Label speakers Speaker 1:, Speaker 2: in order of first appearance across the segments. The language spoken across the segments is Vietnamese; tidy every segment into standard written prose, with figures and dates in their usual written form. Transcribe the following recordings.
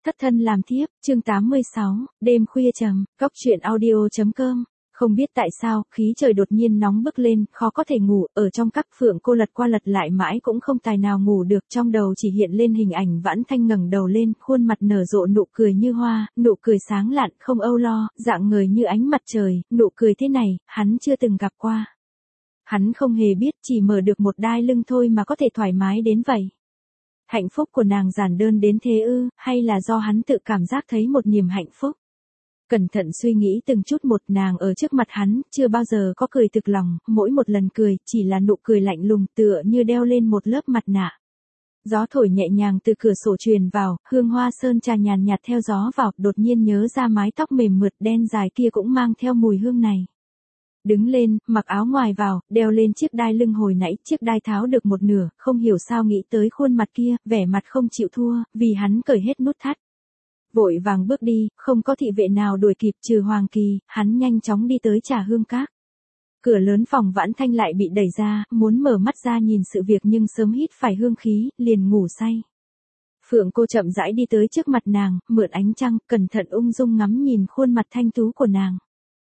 Speaker 1: Thất thân làm thiếp, chương 86, đêm khuya trầm, góc truyện audio.com. Không biết tại sao, khí trời đột nhiên nóng bức lên, khó có thể ngủ, ở trong các Phượng cô lật qua lật lại mãi cũng không tài nào ngủ được, trong đầu chỉ hiện lên hình ảnh Vãn Thanh ngẩng đầu lên, khuôn mặt nở rộ nụ cười như hoa, nụ cười sáng lạn, không âu lo, dạng người như ánh mặt trời, nụ cười thế này, hắn chưa từng gặp qua. Hắn không hề biết chỉ mở được một đai lưng thôi mà có thể thoải mái đến vậy. Hạnh phúc của nàng giản đơn đến thế ư, hay là do hắn tự cảm giác thấy một niềm hạnh phúc? Cẩn thận suy nghĩ từng chút một, nàng ở trước mặt hắn, chưa bao giờ có cười thực lòng, mỗi một lần cười, chỉ là nụ cười lạnh lùng tựa như đeo lên một lớp mặt nạ. Gió thổi nhẹ nhàng từ cửa sổ truyền vào, hương hoa sơn trà nhàn nhạt theo gió vào, đột nhiên nhớ ra mái tóc mềm mượt đen dài kia cũng mang theo mùi hương này. Đứng lên, mặc áo ngoài vào, đeo lên chiếc đai lưng hồi nãy, chiếc đai tháo được một nửa, không hiểu sao nghĩ tới khuôn mặt kia, vẻ mặt không chịu thua, vì hắn cởi hết nút thắt. Vội vàng bước đi, không có thị vệ nào đuổi kịp trừ Hoàng Kỳ, hắn nhanh chóng đi tới Trà Hương Các. Cửa lớn phòng Vãn Thanh lại bị đẩy ra, muốn mở mắt ra nhìn sự việc nhưng sớm hít phải hương khí, liền ngủ say. Phượng cô chậm rãi đi tới trước mặt nàng, mượn ánh trăng, cẩn thận ung dung ngắm nhìn khuôn mặt thanh tú của nàng.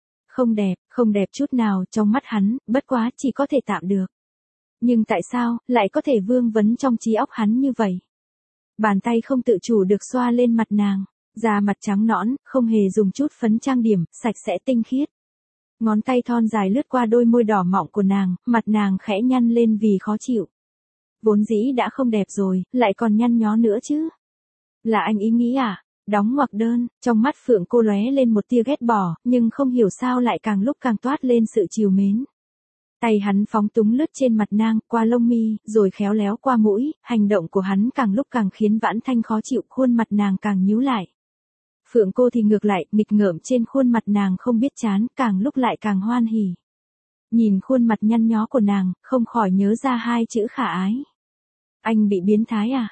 Speaker 1: Không đẹp chút nào, trong mắt hắn, bất quá chỉ có thể tạm được. Nhưng tại sao, lại có thể vương vấn trong trí óc hắn như vậy? Bàn tay không tự chủ được xoa lên mặt nàng, da mặt trắng nõn, không hề dùng chút phấn trang điểm, sạch sẽ tinh khiết. Ngón tay thon dài lướt qua đôi môi đỏ mọng của nàng, mặt nàng khẽ nhăn lên vì khó chịu. Vốn dĩ đã không đẹp rồi, lại còn nhăn nhó nữa chứ. Là anh ý nghĩ à? Đóng ngoặc đơn, trong mắt Phượng cô lóe lên một tia ghét bỏ, nhưng không hiểu sao lại càng lúc càng toát lên sự trìu mến. Tay hắn phóng túng lướt trên mặt nàng, qua lông mi, rồi khéo léo qua mũi, hành động của hắn càng lúc càng khiến Vãn Thanh khó chịu, khuôn mặt nàng càng nhíu lại. Phượng cô thì ngược lại, nghịch ngợm trên khuôn mặt nàng không biết chán, càng lúc lại càng hoan hỉ. Nhìn khuôn mặt nhăn nhó của nàng, không khỏi nhớ ra hai chữ khả ái. Anh bị biến thái à?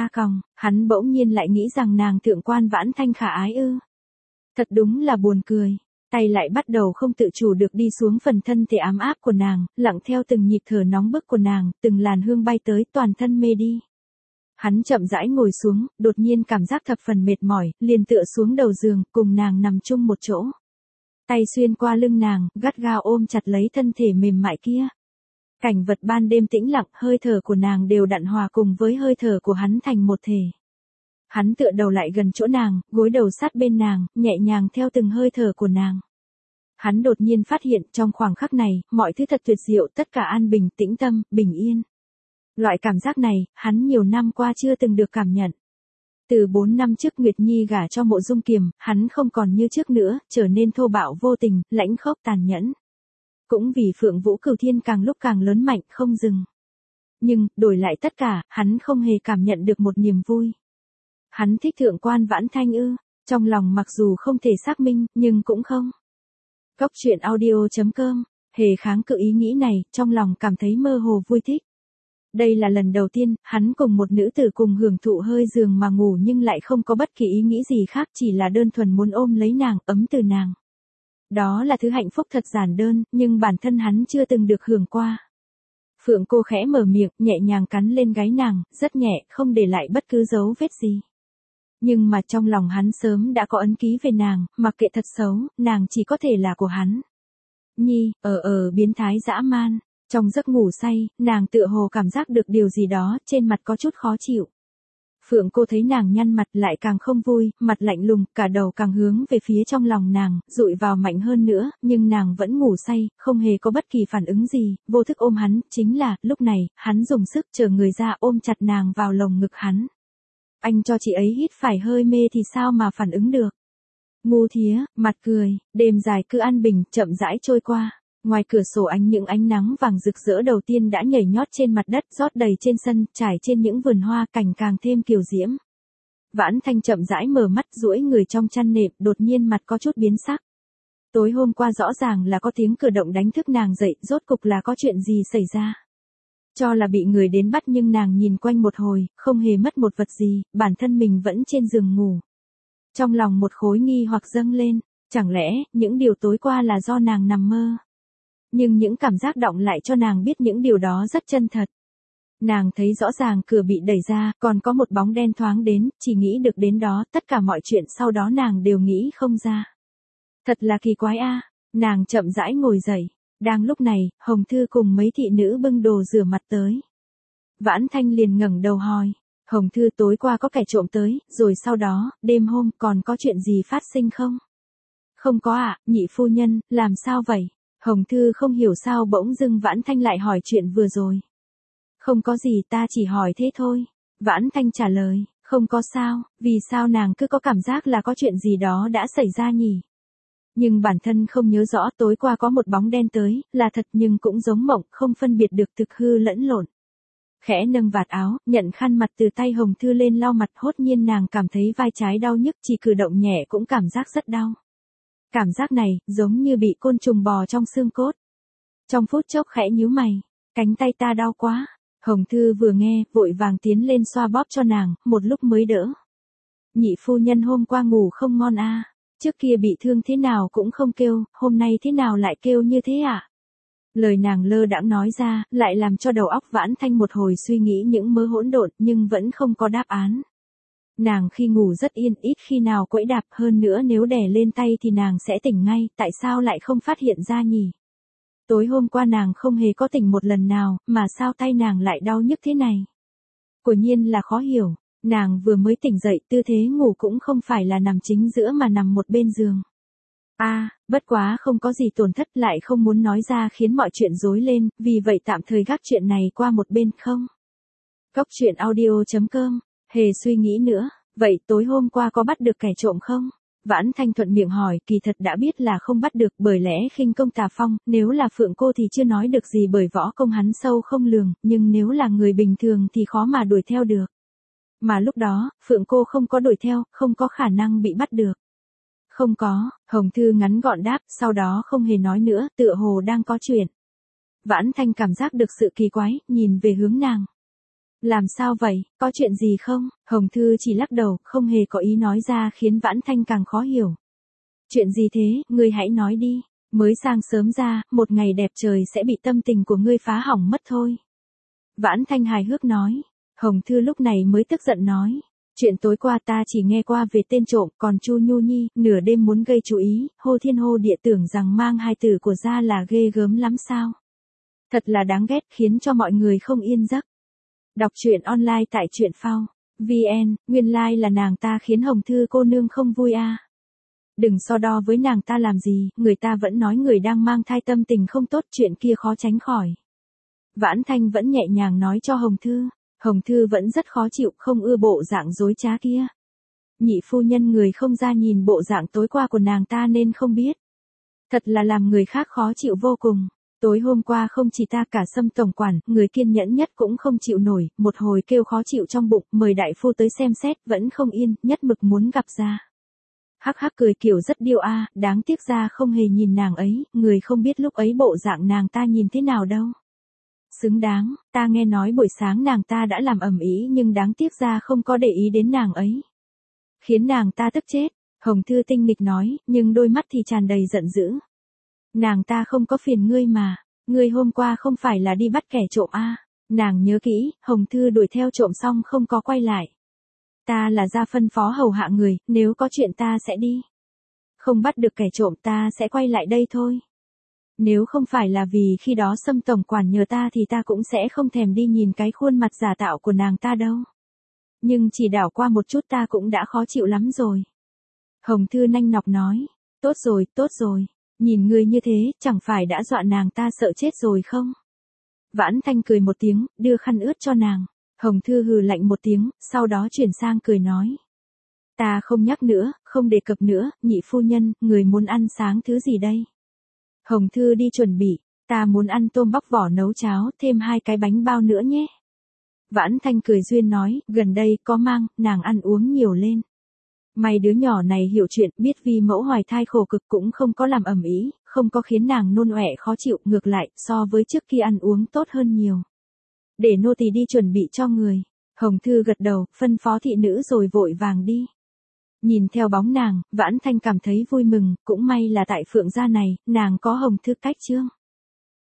Speaker 1: Hắn bỗng nhiên lại nghĩ rằng nàng thượng quan Vãn Thanh khả ái ư. Thật đúng là buồn cười. Tay lại bắt đầu không tự chủ được đi xuống phần thân thể ám áp của nàng, lặng theo từng nhịp thở nóng bức của nàng, từng làn hương bay tới, toàn thân mê đi. Hắn chậm rãi ngồi xuống, đột nhiên cảm giác thập phần mệt mỏi, liền tựa xuống đầu giường, cùng nàng nằm chung một chỗ. Tay xuyên qua lưng nàng, gắt gao ôm chặt lấy thân thể mềm mại kia. Cảnh vật ban đêm tĩnh lặng, hơi thở của nàng đều đặn hòa cùng với hơi thở của hắn thành một thể. Hắn tựa đầu lại gần chỗ nàng, gối đầu sát bên nàng, nhẹ nhàng theo từng hơi thở của nàng. Hắn đột nhiên phát hiện trong khoảng khắc này, mọi thứ thật tuyệt diệu, tất cả an bình, tĩnh tâm, bình yên. Loại cảm giác này, hắn nhiều năm qua chưa từng được cảm nhận. Từ 4 năm trước Nguyệt Nhi gả cho Mộ Dung Kiềm, hắn không còn như trước nữa, trở nên thô bạo vô tình, lãnh khốc tàn nhẫn. Cũng vì Phượng Vũ Cửu Thiên càng lúc càng lớn mạnh, không dừng. Nhưng, đổi lại tất cả, hắn không hề cảm nhận được một niềm vui. Hắn thích thượng quan Vãn Thanh ư, trong lòng mặc dù không thể xác minh, nhưng cũng không. Góc truyện audio.com, hề kháng cự ý nghĩ này, trong lòng cảm thấy mơ hồ vui thích. Đây là lần đầu tiên, hắn cùng một nữ tử cùng hưởng thụ hơi giường mà ngủ nhưng lại không có bất kỳ ý nghĩ gì khác, chỉ là đơn thuần muốn ôm lấy nàng, ấm từ nàng. Đó là thứ hạnh phúc thật giản đơn, nhưng bản thân hắn chưa từng được hưởng qua. Phượng cô khẽ mở miệng, nhẹ nhàng cắn lên gáy nàng, rất nhẹ, không để lại bất cứ dấu vết gì. Nhưng mà trong lòng hắn sớm đã có ấn ký về nàng, mặc kệ thật xấu, nàng chỉ có thể là của hắn. Nhi, biến thái dã man. Trong giấc ngủ say, nàng tựa hồ cảm giác được điều gì đó, trên mặt có chút khó chịu. Phượng cô thấy nàng nhăn mặt lại càng không vui, mặt lạnh lùng, cả đầu càng hướng về phía trong lòng nàng, dụi vào mạnh hơn nữa, nhưng nàng vẫn ngủ say, không hề có bất kỳ phản ứng gì, vô thức ôm hắn, chính là, lúc này, hắn dùng sức trở người ra ôm chặt nàng vào lồng ngực hắn. Anh cho chị ấy hít phải hơi mê thì sao mà phản ứng được. Ngu thía, mặt cười, đêm dài cứ an bình, chậm rãi trôi qua. Ngoài cửa sổ những ánh nắng vàng rực rỡ đầu tiên đã nhảy nhót trên mặt đất, rót đầy trên sân, trải trên những vườn hoa, cảnh càng thêm kiều diễm. Vãn Thanh chậm rãi mở mắt, duỗi người trong chăn nệm, đột nhiên mặt có chút biến sắc. Tối hôm qua rõ ràng là có tiếng cửa động đánh thức nàng dậy, rốt cục là có chuyện gì xảy ra. Cho là bị người đến bắt nhưng nàng nhìn quanh một hồi, không hề mất một vật gì, bản thân mình vẫn trên giường ngủ. Trong lòng một khối nghi hoặc dâng lên, chẳng lẽ, những điều tối qua là do nàng nằm mơ. Nhưng những cảm giác động lại cho nàng biết những điều đó rất chân thật. Nàng thấy rõ ràng cửa bị đẩy ra, còn có một bóng đen thoáng đến, chỉ nghĩ được đến đó, tất cả mọi chuyện sau đó nàng đều nghĩ không ra. Thật là kỳ quái a. Nàng chậm rãi ngồi dậy. Đang lúc này, Hồng Thư cùng mấy thị nữ bưng đồ rửa mặt tới. Vãn Thanh liền ngẩng đầu hỏi. Hồng Thư, tối qua có kẻ trộm tới, rồi sau đó, đêm hôm còn có chuyện gì phát sinh không? Không có ạ, nhị phu nhân, làm sao vậy? Hồng Thư không hiểu sao bỗng dưng Vãn Thanh lại hỏi chuyện vừa rồi. Không có gì, ta chỉ hỏi thế thôi. Vãn Thanh trả lời, không có sao, vì sao nàng cứ có cảm giác là có chuyện gì đó đã xảy ra nhỉ? Nhưng bản thân không nhớ rõ tối qua có một bóng đen tới, là thật nhưng cũng giống mộng, không phân biệt được thực hư lẫn lộn. Khẽ nâng vạt áo, nhận khăn mặt từ tay Hồng Thư lên lau mặt, hốt nhiên nàng cảm thấy vai trái đau nhức, chỉ cử động nhẹ cũng cảm giác rất đau. Cảm giác này, giống như bị côn trùng bò trong xương cốt. Trong phút chốc khẽ nhíu mày, cánh tay ta đau quá. Hồng Thư vừa nghe, vội vàng tiến lên xoa bóp cho nàng, một lúc mới đỡ. Nhị phu nhân hôm qua ngủ không ngon a. Trước kia bị thương thế nào cũng không kêu, hôm nay thế nào lại kêu như thế ạ? Lời nàng lơ đãng nói ra, lại làm cho đầu óc Vãn Thanh một hồi suy nghĩ những mớ hỗn độn, nhưng vẫn không có đáp án. Nàng khi ngủ rất yên, ít khi nào quẫy đạp, hơn nữa nếu đè lên tay thì nàng sẽ tỉnh ngay, tại sao lại không phát hiện ra nhỉ? Tối hôm qua nàng không hề có tỉnh một lần nào, mà sao tay nàng lại đau nhức thế này? Quả nhiên là khó hiểu, nàng vừa mới tỉnh dậy, tư thế ngủ cũng không phải là nằm chính giữa mà nằm một bên giường. Bất quá không có gì tổn thất, lại không muốn nói ra khiến mọi chuyện rối lên, vì vậy tạm thời gác chuyện này qua một bên không? Cốc truyện audio.com, hề suy nghĩ nữa, vậy tối hôm qua có bắt được kẻ trộm không? Vãn Thanh thuận miệng hỏi, kỳ thật đã biết là không bắt được, bởi lẽ khinh công tà phong, nếu là Phượng cô thì chưa nói được gì bởi võ công hắn sâu không lường, nhưng nếu là người bình thường thì khó mà đuổi theo được. Mà lúc đó, Phượng cô không có đuổi theo, không có khả năng bị bắt được. Không có, Hồng Thư ngắn gọn đáp, sau đó không hề nói nữa, tựa hồ đang có chuyện. Vãn Thanh cảm giác được sự kỳ quái, nhìn về hướng nàng. Làm sao vậy, có chuyện gì không? Hồng Thư chỉ lắc đầu, không hề có ý nói ra, khiến Vãn Thanh càng khó hiểu. Chuyện gì thế, ngươi hãy nói đi, mới sáng sớm ra, một ngày đẹp trời sẽ bị tâm tình của ngươi phá hỏng mất thôi. Vãn Thanh hài hước nói. Hồng Thư lúc này mới tức giận nói. Chuyện tối qua ta chỉ nghe qua về tên trộm, còn Chu Nhu Nhi, nửa đêm muốn gây chú ý, hô thiên hô địa tưởng rằng mang hai từ của ra là ghê gớm lắm sao. Thật là đáng ghét, khiến cho mọi người không yên giấc. Đọc truyện online tại truyện phao VN, nguyên lai là nàng ta khiến Hồng Thư cô nương không vui a. Đừng so đo với nàng ta làm gì, người ta vẫn nói người đang mang thai tâm tình không tốt, chuyện kia khó tránh khỏi. Vãn Thanh vẫn nhẹ nhàng nói cho Hồng Thư. Hồng Thư vẫn rất khó chịu, không ưa bộ dạng dối trá kia. Nhị phu nhân người không ra nhìn bộ dạng tối qua của nàng ta nên không biết. Thật là làm người khác khó chịu vô cùng. Tối hôm qua không chỉ ta, cả Sâm tổng quản, người kiên nhẫn nhất cũng không chịu nổi, một hồi kêu khó chịu trong bụng, mời đại phu tới xem xét, vẫn không yên, nhất mực muốn gặp ra. Hắc hắc cười kiểu rất điêu a, đáng tiếc ra không hề nhìn nàng ấy, người không biết lúc ấy bộ dạng nàng ta nhìn thế nào đâu. Xứng đáng, ta nghe nói buổi sáng nàng ta đã làm ầm ĩ nhưng đáng tiếc ra không có để ý đến nàng ấy. Khiến nàng ta tức chết, Hồng Thư tinh nghịch nói, nhưng đôi mắt thì tràn đầy giận dữ. Nàng ta không có phiền ngươi mà, ngươi hôm qua không phải là đi bắt kẻ trộm a? Nàng nhớ kỹ, Hồng Thư đuổi theo trộm xong không có quay lại. Ta là ra phân phó hầu hạ người, nếu có chuyện ta sẽ đi. Không bắt được kẻ trộm ta sẽ quay lại đây thôi. Nếu không phải là vì khi đó Sâm tổng quản nhờ ta thì ta cũng sẽ không thèm đi nhìn cái khuôn mặt giả tạo của nàng ta đâu. Nhưng chỉ đảo qua một chút ta cũng đã khó chịu lắm rồi. Hồng Thư nanh nọc nói, tốt rồi, nhìn ngươi như thế, chẳng phải đã dọa nàng ta sợ chết rồi không? Vãn Thanh cười một tiếng, đưa khăn ướt cho nàng. Hồng Thư hừ lạnh một tiếng, sau đó chuyển sang cười nói. Ta không nhắc nữa, không đề cập nữa, nhị phu nhân, người muốn ăn sáng thứ gì đây? Hồng Thư đi chuẩn bị, ta muốn ăn tôm bóc vỏ nấu cháo, thêm 2 cái bánh bao nữa nhé. Vãn Thanh cười duyên nói, gần đây có mang, nàng ăn uống nhiều lên. May đứa nhỏ này hiểu chuyện, biết vì mẫu hoài thai khổ cực cũng không có làm ầm ĩ, không có khiến nàng nôn ọe khó chịu, ngược lại, so với trước kia ăn uống tốt hơn nhiều. Để nô tỳ đi chuẩn bị cho người. Hồng Thư gật đầu, phân phó thị nữ rồi vội vàng đi. Nhìn theo bóng nàng, Vãn Thanh cảm thấy vui mừng, cũng may là tại Phượng gia này, nàng có Hồng Thư cách chương.